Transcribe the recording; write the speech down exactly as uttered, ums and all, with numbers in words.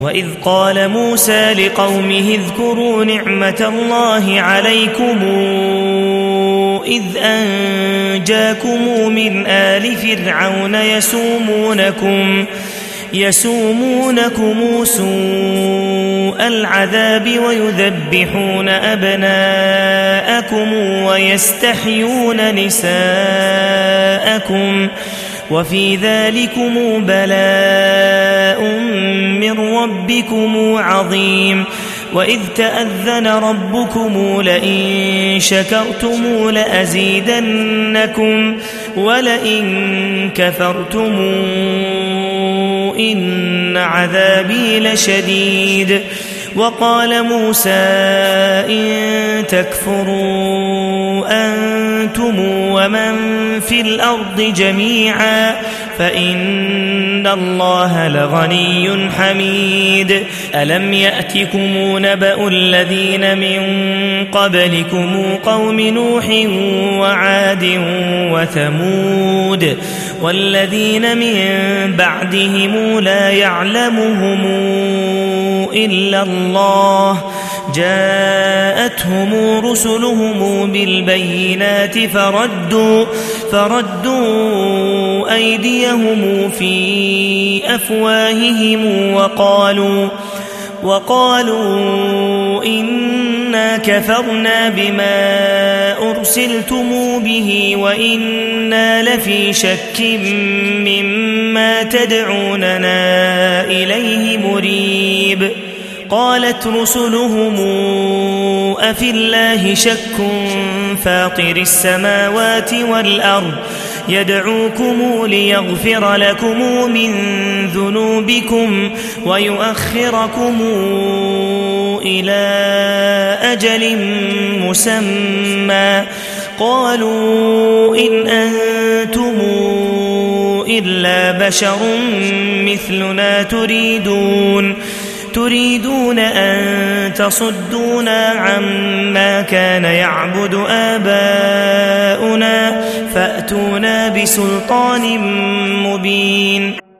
وإذ قال موسى لقومه اذكروا نعمة الله عليكم إذ أنجاكم من آل فرعون يسومونكم يسومونكم سوء العذاب ويذبحون أبناءكم ويستحيون نساءكم وفي ذلكم بلاء من ربكم عظيم وإذ تأذن ربكم لئن شكرتم لأزيدنكم ولئن كفرتم إن عذابي لشديد وقال موسى إن تكفروا أنتم ومن في الأرض جميعا فإن الله لغني حميد ألم يأتكم نبأ الذين من قبلكم قوم نوح وعاد وثمود والذين من بعدهم لا يعلمهم إلا الله جاءتهم رسلهم بالبينات فردوا, فردوا أيديهم في أفواههم وقالوا, وقالوا إنا كفرنا بما أرسلتم به وإنا لفي شك مما تدعوننا إليه مريب قالت رسلهم أفي الله شك فاطر السماوات والأرض يدعوكم ليغفر لكم من ذنوبكم ويؤخركم إلى أجل مسمى قالوا إن أنتم إلا بشر مثلنا تريدون تريدون أن تصدونا عما كان يعبد آباؤنا فأتونا بسلطان مبين